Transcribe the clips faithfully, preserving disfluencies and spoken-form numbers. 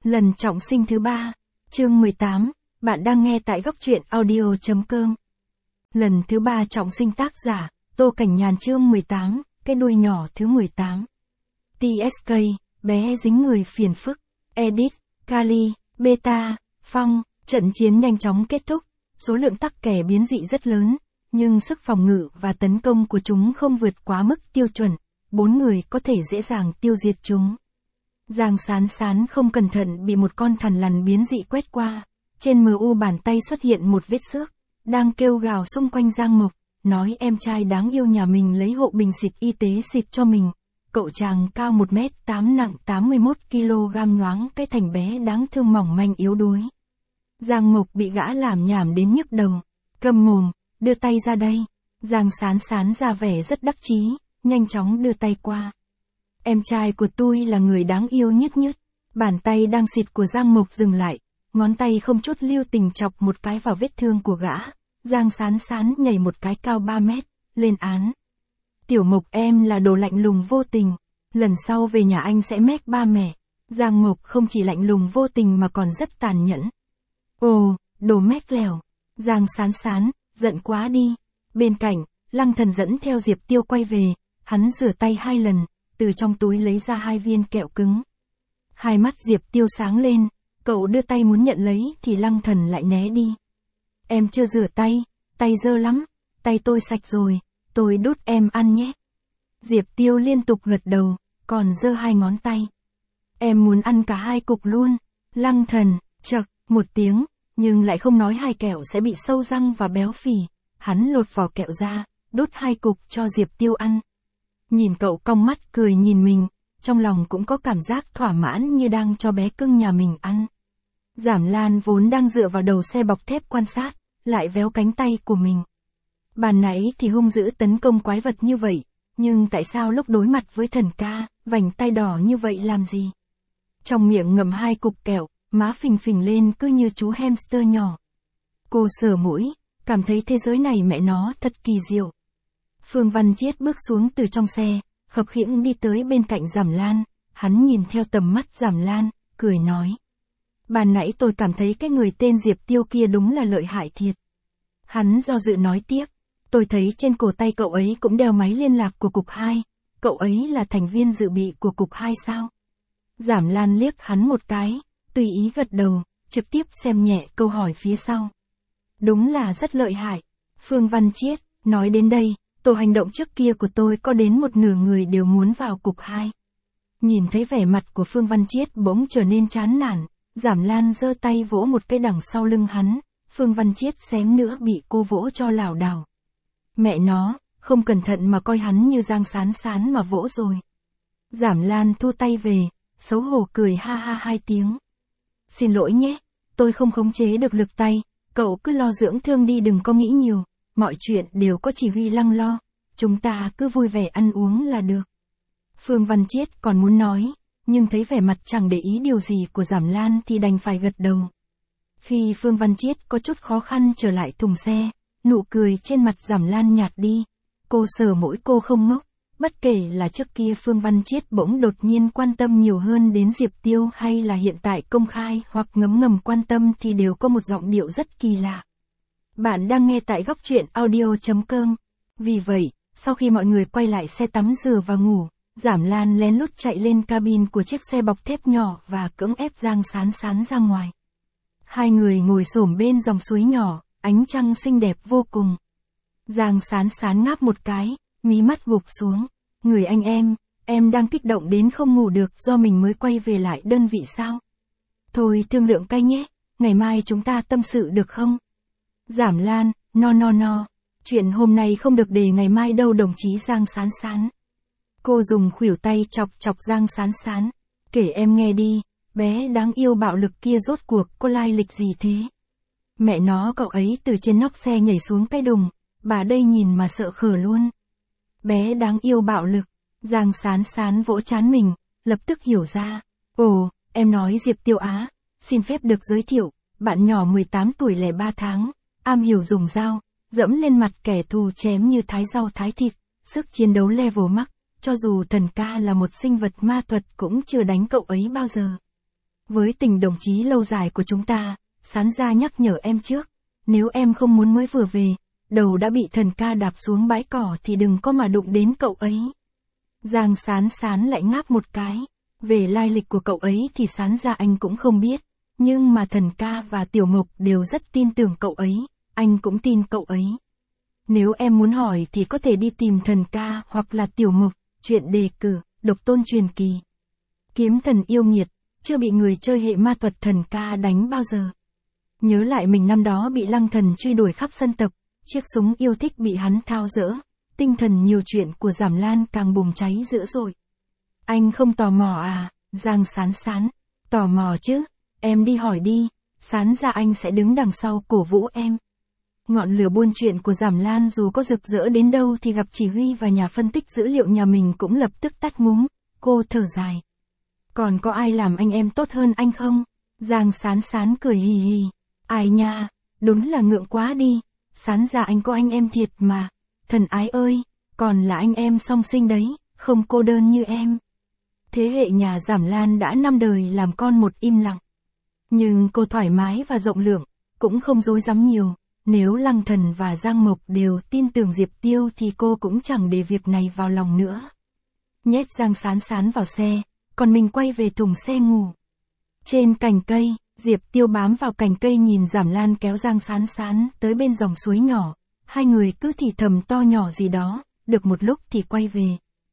Lần trọng sinh thứ ba, chương mười tám, bạn đang nghe tại góc truyện audio chấm com. Lần thứ ba trọng sinh tác giả, Tô Cảnh Nhàn chương mười tám, cái đuôi nhỏ thứ mười tám. tê ét ca, bé dính người phiền phức, Edit, Kali, Beta, Phong, trận chiến nhanh chóng kết thúc, số lượng tắc kè biến dị rất lớn, nhưng sức phòng ngự và tấn công của chúng không vượt quá mức tiêu chuẩn, bốn người có thể dễ dàng tiêu diệt chúng. Giang Sán Sán không cẩn thận bị một con thằn lằn biến dị quét qua, trên mờ u bàn tay xuất hiện một vết xước, đang kêu gào xung quanh Giang Mộc, nói em trai đáng yêu nhà mình lấy hộ bình xịt y tế xịt cho mình. Cậu chàng cao một mét tám nặng tám mươi mốt ki lô gam nhoáng cái thành bé đáng thương mỏng manh yếu đuối. Giang Mộc bị gã làm nhảm đến nhức đầu, câm mồm, đưa tay ra đây. Giang Sán Sán ra vẻ rất đắc chí, nhanh chóng đưa tay qua. Em trai của tôi là người đáng yêu nhất nhất. Bàn tay đang xịt của Giang Mộc dừng lại, ngón tay không chút lưu tình chọc một cái vào vết thương của gã. Giang Sán Sán nhảy một cái cao ba mét, lên án. Tiểu Mộc em là đồ lạnh lùng vô tình, lần sau về nhà anh sẽ mét ba mẹ. Giang Mộc không chỉ lạnh lùng vô tình mà còn rất tàn nhẫn. Ồ, đồ mét lèo. Giang Sán Sán, giận quá đi. Bên cạnh, Lăng Thần dẫn theo Diệp Tiêu quay về, hắn rửa tay hai lần, từ trong túi lấy ra hai viên kẹo cứng. Hai mắt Diệp Tiêu sáng lên, cậu đưa tay muốn nhận lấy thì Lăng Thần lại né đi. Em chưa rửa tay, tay dơ lắm, tay tôi sạch rồi, tôi đút em ăn nhé. Diệp Tiêu liên tục gật đầu, còn giơ hai ngón tay. Em muốn ăn cả hai cục luôn. Lăng Thần, chậc, một tiếng, nhưng lại không nói hai kẹo sẽ bị sâu răng và béo phì. Hắn lột vỏ kẹo ra, đút hai cục cho Diệp Tiêu ăn. Nhìn cậu cong mắt cười nhìn mình, trong lòng cũng có cảm giác thỏa mãn như đang cho bé cưng nhà mình ăn. Giảm Lan vốn đang dựa vào đầu xe bọc thép quan sát, lại véo cánh tay của mình. Bàn nãy thì hung dữ tấn công quái vật như vậy, nhưng tại sao lúc đối mặt với thần ca, vành tay đỏ như vậy làm gì? Trong miệng ngậm hai cục kẹo, má phình phình lên cứ như chú hamster nhỏ. Cô sờ mũi, cảm thấy thế giới này mẹ nó thật kỳ diệu. Phương Văn Chiết bước xuống từ trong xe, khập khiễng đi tới bên cạnh Giảm Lan, hắn nhìn theo tầm mắt Giảm Lan, cười nói. Bàn nãy tôi cảm thấy cái người tên Diệp Tiêu kia đúng là lợi hại thiệt. Hắn do dự nói tiếp, tôi thấy trên cổ tay cậu ấy cũng đeo máy liên lạc của cục hai, cậu ấy là thành viên dự bị của cục hai sao? Giảm Lan liếc hắn một cái, tùy ý gật đầu, trực tiếp xem nhẹ câu hỏi phía sau. Đúng là rất lợi hại. Phương Văn Chiết, nói đến đây, tổ hành động trước kia của tôi có đến một nửa người đều muốn vào cục hai. Nhìn thấy vẻ mặt của Phương Văn Chiết bỗng trở nên chán nản, Giảm Lan giơ tay vỗ một cái đằng sau lưng hắn, Phương Văn Chiết xém nữa bị cô vỗ cho lảo đảo. Mẹ nó, không cẩn thận mà coi hắn như Giang Sán Sán mà vỗ rồi. Giảm Lan thu tay về, xấu hổ cười ha ha hai tiếng. Xin lỗi nhé, tôi không khống chế được lực tay, cậu cứ lo dưỡng thương đi đừng có nghĩ nhiều. Mọi chuyện đều có chỉ huy Lăng lo, chúng ta cứ vui vẻ ăn uống là được. Phương Văn Chiết còn muốn nói, nhưng thấy vẻ mặt chẳng để ý điều gì của Giảm Lan thì đành phải gật đầu. Khi Phương Văn Chiết có chút khó khăn trở lại thùng xe, nụ cười trên mặt Giảm Lan nhạt đi. Cô sờ mũi cô không ngốc, bất kể là trước kia Phương Văn Chiết bỗng đột nhiên quan tâm nhiều hơn đến Diệp Tiêu hay là hiện tại công khai hoặc ngấm ngầm quan tâm thì đều có một giọng điệu rất kỳ lạ. Bạn đang nghe tại góc truyện audio chấm com. Vì vậy, sau khi mọi người quay lại xe tắm rửa và ngủ, Giảm Lan lén lút chạy lên cabin của chiếc xe bọc thép nhỏ và cưỡng ép Giang Sán Sán ra ngoài. Hai người ngồi xổm bên dòng suối nhỏ, ánh trăng xinh đẹp vô cùng. Giang Sán Sán ngáp một cái, mí mắt gục xuống. Người anh em, em đang kích động đến không ngủ được do mình mới quay về lại đơn vị sao? Thôi thương lượng cay nhé, ngày mai chúng ta tâm sự được không? Giảm Lan, no no no, chuyện hôm nay không được để ngày mai đâu đồng chí Giang Sán Sán. Cô dùng khuỷu tay chọc chọc Giang Sán Sán, kể em nghe đi, bé đáng yêu bạo lực kia rốt cuộc có lai lịch gì thế? Mẹ nó cậu ấy từ trên nóc xe nhảy xuống cái đùng, bà đây nhìn mà sợ khờ luôn. Bé đáng yêu bạo lực, Giang Sán Sán vỗ trán mình, lập tức hiểu ra. Ồ, em nói Diệp Tiêu Á, xin phép được giới thiệu, bạn nhỏ mười tám tuổi lẻ ba tháng. Am hiểu dùng dao, dẫm lên mặt kẻ thù chém như thái rau thái thịt, sức chiến đấu level max, cho dù thần ca là một sinh vật ma thuật cũng chưa đánh cậu ấy bao giờ. Với tình đồng chí lâu dài của chúng ta, Sán gia nhắc nhở em trước. Nếu em không muốn mới vừa về, đầu đã bị thần ca đạp xuống bãi cỏ thì đừng có mà đụng đến cậu ấy. Giang Sán Sán lại ngáp một cái. Về lai lịch của cậu ấy thì Sán gia anh cũng không biết. Nhưng mà thần ca và Tiểu Mộc đều rất tin tưởng cậu ấy, anh cũng tin cậu ấy. Nếu em muốn hỏi thì có thể đi tìm thần ca hoặc là Tiểu Mộc, chuyện đề cử, độc tôn truyền kỳ. Kiếm thần yêu nghiệt, chưa bị người chơi hệ ma thuật thần ca đánh bao giờ. Nhớ lại mình năm đó bị Lăng Thần truy đuổi khắp sân tập, chiếc súng yêu thích bị hắn tháo dỡ, tinh thần nhiều chuyện của Giảm Lan càng bùng cháy dữ dội. Anh không tò mò à, Giang Sán Sán, tò mò chứ, em đi hỏi đi, Sán gia anh sẽ đứng đằng sau cổ vũ em. Ngọn lửa buôn chuyện của Giảm Lan dù có rực rỡ đến đâu thì gặp chỉ huy và nhà phân tích dữ liệu nhà mình cũng lập tức tắt ngúm, cô thở dài. Còn có ai làm anh em tốt hơn anh không? Giang Sán Sán cười hì hì. Ai nha, đúng là ngượng quá đi, Sán gia anh có anh em thiệt mà. Thần ái ơi, còn là anh em song sinh đấy, không cô đơn như em. Thế hệ nhà Giảm Lan đã năm đời làm con một im lặng. Nhưng cô thoải mái và rộng lượng, cũng không dối dám nhiều. Nếu Lăng Thần và Giang Mộc đều tin tưởng Diệp Tiêu thì cô cũng chẳng để việc này vào lòng nữa. Nhét Giang Sán Sán vào xe, còn mình quay về thùng xe ngủ. Trên cành cây, Diệp Tiêu bám vào cành cây nhìn Giảm Lan kéo Giang Sán Sán tới bên dòng suối nhỏ. Hai người cứ thì thầm to nhỏ gì đó, được một lúc thì quay về.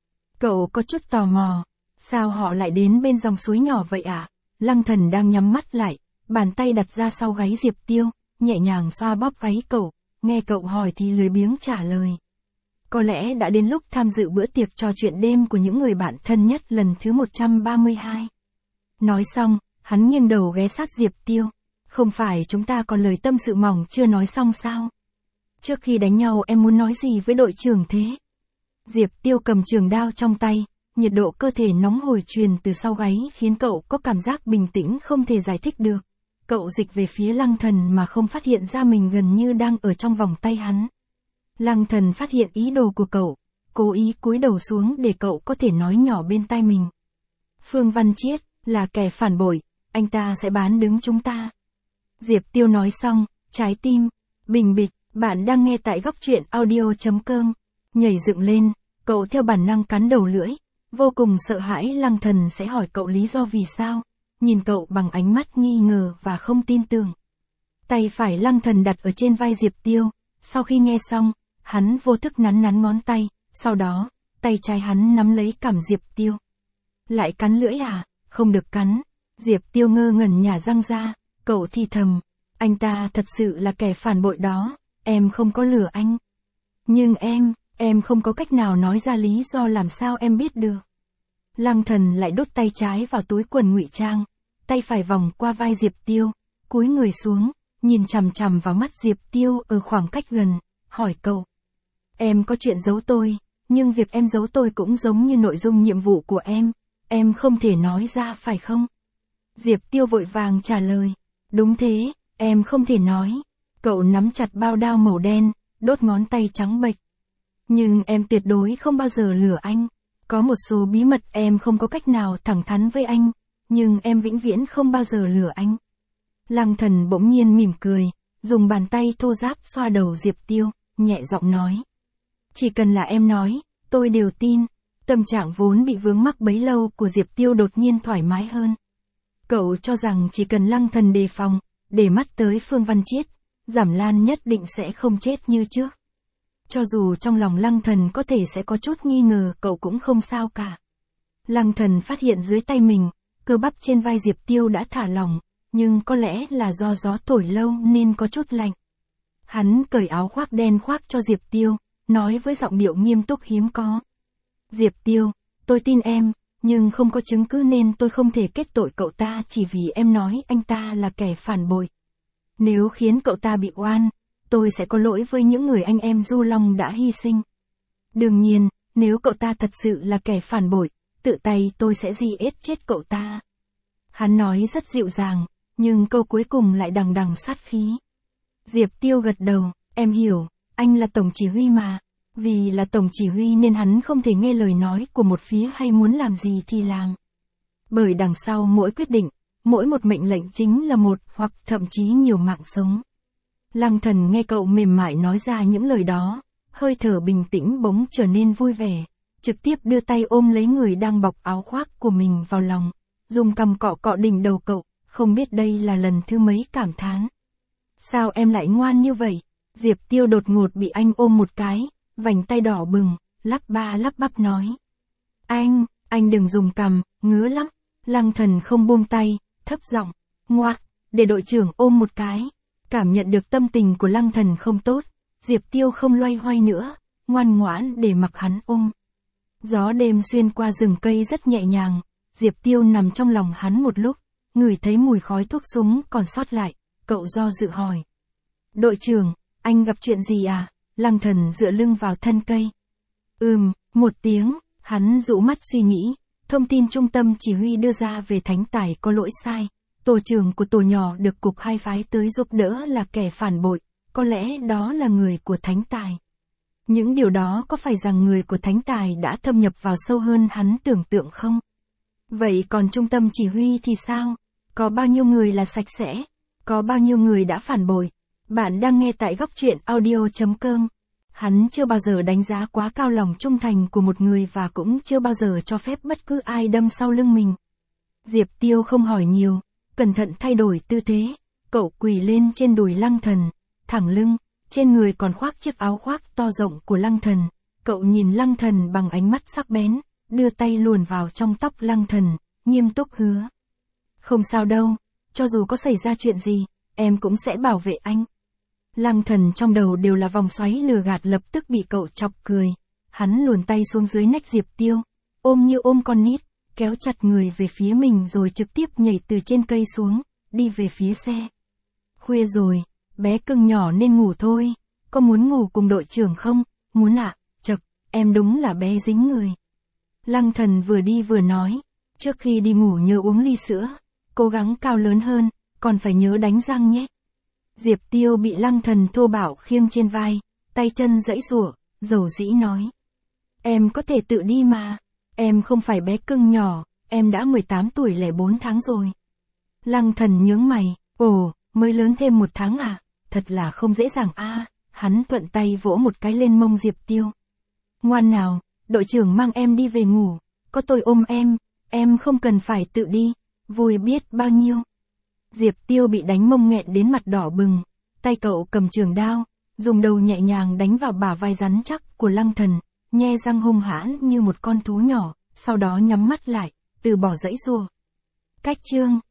Cậu có chút tò mò, sao họ lại đến bên dòng suối nhỏ vậy ạ? À? Lăng Thần đang nhắm mắt lại, bàn tay đặt ra sau gáy Diệp Tiêu, nhẹ nhàng xoa bóp váy cậu, nghe cậu hỏi thì lười biếng trả lời. Có lẽ đã đến lúc tham dự bữa tiệc trò chuyện đêm của những người bạn thân nhất lần thứ một trăm ba mươi hai. Nói xong, hắn nghiêng đầu ghé sát Diệp Tiêu. Không phải chúng ta còn lời tâm sự mỏng chưa nói xong sao? Trước khi đánh nhau em muốn nói gì với đội trưởng thế? Diệp Tiêu cầm trường đao trong tay, nhiệt độ cơ thể nóng hổi truyền từ sau gáy khiến cậu có cảm giác bình tĩnh không thể giải thích được. Cậu dịch về phía Lăng Thần mà không phát hiện ra mình gần như đang ở trong vòng tay hắn. Lăng Thần phát hiện ý đồ của cậu, cố ý cúi đầu xuống để cậu có thể nói nhỏ bên tai mình. Phương Văn Chiết, là kẻ phản bội, anh ta sẽ bán đứng chúng ta. Diệp Tiêu nói xong, trái tim, bình bịch, bạn đang nghe tại góc truyện audio chấm com. Nhảy dựng lên, cậu theo bản năng cắn đầu lưỡi, vô cùng sợ hãi Lăng Thần sẽ hỏi cậu lý do vì sao. Nhìn cậu bằng ánh mắt nghi ngờ và không tin tưởng. Tay phải Lăng Thần đặt ở trên vai Diệp Tiêu, sau khi nghe xong, hắn vô thức nắn nắn ngón tay, sau đó, tay trái hắn nắm lấy cằm Diệp Tiêu. Lại cắn lưỡi à? Không được cắn. Diệp Tiêu ngơ ngẩn nhả răng ra, cậu thì thầm, anh ta thật sự là kẻ phản bội đó, em không có lừa anh. Nhưng em, em không có cách nào nói ra lý do làm sao em biết được. Lăng Thần lại đút tay trái vào túi quần ngụy trang, tay phải vòng qua vai Diệp Tiêu, cúi người xuống, nhìn chằm chằm vào mắt Diệp Tiêu ở khoảng cách gần, hỏi cậu. Em có chuyện giấu tôi, nhưng việc em giấu tôi cũng giống như nội dung nhiệm vụ của em, em không thể nói ra phải không? Diệp Tiêu vội vàng trả lời, đúng thế, em không thể nói. Cậu nắm chặt bao đao màu đen, đốt ngón tay trắng bệch. Nhưng em tuyệt đối không bao giờ lừa anh. Có một số bí mật em không có cách nào thẳng thắn với anh, nhưng em vĩnh viễn không bao giờ lừa anh. Lăng Thần bỗng nhiên mỉm cười, dùng bàn tay thô ráp xoa đầu Diệp Tiêu, nhẹ giọng nói. Chỉ cần là em nói, tôi đều tin. Tâm trạng vốn bị vướng mắc bấy lâu của Diệp Tiêu đột nhiên thoải mái hơn. Cậu cho rằng chỉ cần Lăng Thần đề phòng, để mắt tới Phương Văn Chiết, Giảm Lan nhất định sẽ không chết như trước. Cho dù trong lòng Lăng Thần có thể sẽ có chút nghi ngờ cậu cũng không sao cả. Lăng Thần phát hiện dưới tay mình, cơ bắp trên vai Diệp Tiêu đã thả lỏng, nhưng có lẽ là do gió thổi lâu nên có chút lạnh. Hắn cởi áo khoác đen khoác cho Diệp Tiêu, nói với giọng điệu nghiêm túc hiếm có. Diệp Tiêu, tôi tin em, nhưng không có chứng cứ nên tôi không thể kết tội cậu ta chỉ vì em nói anh ta là kẻ phản bội. Nếu khiến cậu ta bị oan, tôi sẽ có lỗi với những người anh em Du Long đã hy sinh. Đương nhiên, nếu cậu ta thật sự là kẻ phản bội, tự tay tôi sẽ di ết chết cậu ta. Hắn nói rất dịu dàng, nhưng câu cuối cùng lại đằng đằng sát khí. Diệp Tiêu gật đầu, em hiểu, anh là tổng chỉ huy mà. Vì là tổng chỉ huy nên hắn không thể nghe lời nói của một phía hay muốn làm gì thì làm. Bởi đằng sau mỗi quyết định, mỗi một mệnh lệnh chính là một hoặc thậm chí nhiều mạng sống. Lăng Thần nghe cậu mềm mại nói ra những lời đó, hơi thở bình tĩnh bỗng trở nên vui vẻ, trực tiếp đưa tay ôm lấy người đang bọc áo khoác của mình vào lòng, dùng cằm cọ cọ đỉnh đầu cậu, không biết đây là lần thứ mấy cảm thán. Sao em lại ngoan như vậy? Diệp Tiêu đột ngột bị anh ôm một cái, vành tay đỏ bừng, lắp ba lắp bắp nói. Anh, anh đừng dùng cằm, ngứa lắm. Lăng Thần không buông tay, thấp giọng, ngoạc, để đội trưởng ôm một cái. Cảm nhận được tâm tình của Lăng Thần không tốt, Diệp Tiêu không loay hoay nữa, ngoan ngoãn để mặc hắn ôm. Gió đêm xuyên qua rừng cây rất nhẹ nhàng, Diệp Tiêu nằm trong lòng hắn một lúc, ngửi thấy mùi khói thuốc súng còn sót lại, cậu do dự hỏi. Đội trưởng, anh gặp chuyện gì à? Lăng Thần dựa lưng vào thân cây. Ừm, một tiếng, hắn dụ mắt suy nghĩ, thông tin trung tâm chỉ huy đưa ra về Thánh Tài có lỗi sai. Tổ trưởng của tổ nhỏ được cục hai phái tới giúp đỡ là kẻ phản bội, có lẽ đó là người của Thánh Tài. Những điều đó có phải rằng người của Thánh Tài đã thâm nhập vào sâu hơn hắn tưởng tượng không? Vậy còn trung tâm chỉ huy thì sao? Có bao nhiêu người là sạch sẽ? Có bao nhiêu người đã phản bội? Bạn đang nghe tại góc truyện audio chấm com. Hắn chưa bao giờ đánh giá quá cao lòng trung thành của một người và cũng chưa bao giờ cho phép bất cứ ai đâm sau lưng mình. Diệp Tiêu không hỏi nhiều, cẩn thận thay đổi tư thế, cậu quỳ lên trên đùi Lăng Thần, thẳng lưng, trên người còn khoác chiếc áo khoác to rộng của Lăng Thần. Cậu nhìn Lăng Thần bằng ánh mắt sắc bén, đưa tay luồn vào trong tóc Lăng Thần, nghiêm túc hứa. Không sao đâu, cho dù có xảy ra chuyện gì, em cũng sẽ bảo vệ anh. Lăng Thần trong đầu đều là vòng xoáy lừa gạt lập tức bị cậu chọc cười. Hắn luồn tay xuống dưới nách Diệp Tiêu, ôm như ôm con nít, kéo chặt người về phía mình rồi trực tiếp nhảy từ trên cây xuống, đi về phía xe. Khuya rồi, bé cưng nhỏ nên ngủ thôi, có muốn ngủ cùng đội trưởng không? Muốn ạ, à? Chật, em đúng là bé dính người. Lăng Thần vừa đi vừa nói, trước khi đi ngủ nhớ uống ly sữa, cố gắng cao lớn hơn, còn phải nhớ đánh răng nhé. Diệp Tiêu bị Lăng Thần thô bạo khiêng trên vai, tay chân giãy giụa, dầu dĩ nói. Em có thể tự đi mà, em không phải bé cưng nhỏ, em đã mười tám tuổi lẻ bốn tháng rồi. Lăng Thần nhướng mày, ồ, mới lớn thêm một tháng à, thật là không dễ dàng a. À. Hắn thuận tay vỗ một cái lên mông Diệp Tiêu. Ngoan nào, đội trưởng mang em đi về ngủ, có tôi ôm em, em không cần phải tự đi, vui biết bao nhiêu. Diệp Tiêu bị đánh mông nghẹn đến mặt đỏ bừng, tay cậu cầm trường đao, dùng đầu nhẹ nhàng đánh vào bả vai rắn chắc của Lăng Thần, nhe răng hung hãn như một con thú nhỏ, sau đó nhắm mắt lại, từ bỏ dãy giụa. Cách chương